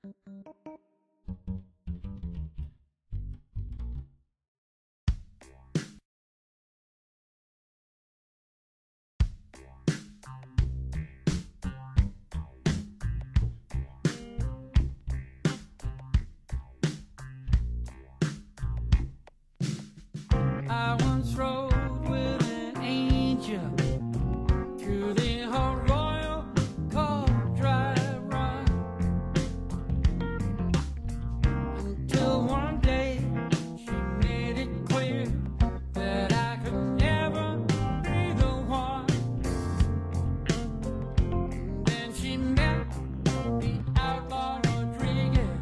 I once rode with an angel through the royal cold drive run, until one day she made it clear that I could never be the one. And then she met the outlaw Rodriguez.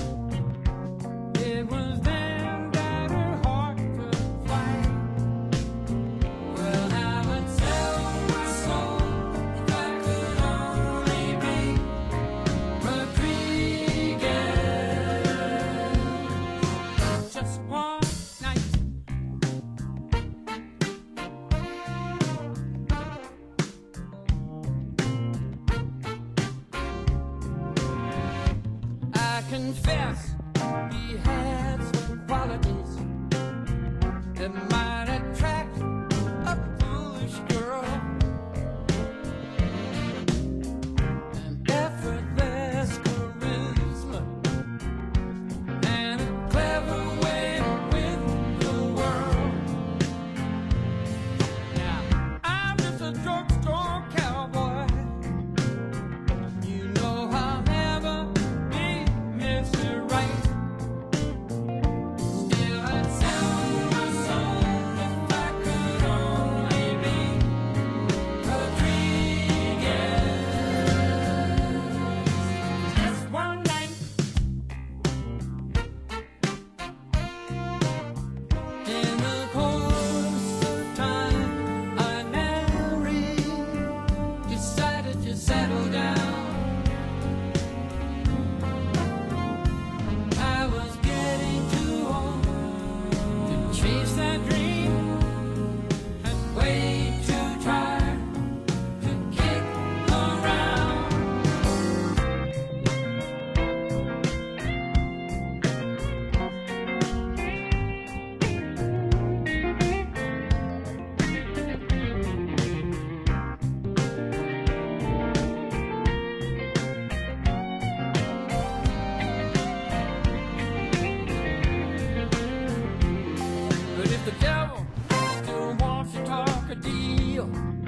It was then that her heart could fly. Well, I would sell my soul if I could only be Rodriguez. Just one night. I confess he had some qualities that might attract a foolish girl. An effortless charisma and a clever way with the world. Now, I'm just a drugstore cowboy. You know I'll never be Mr. Right. Still, I'd sell my soul if I could only be Rodriguez. Just one night. In the course of time, I never decided to settle down. I was getting too old to chase that dream, and way too tired to kick around. But if the devil still wants to talk a deal,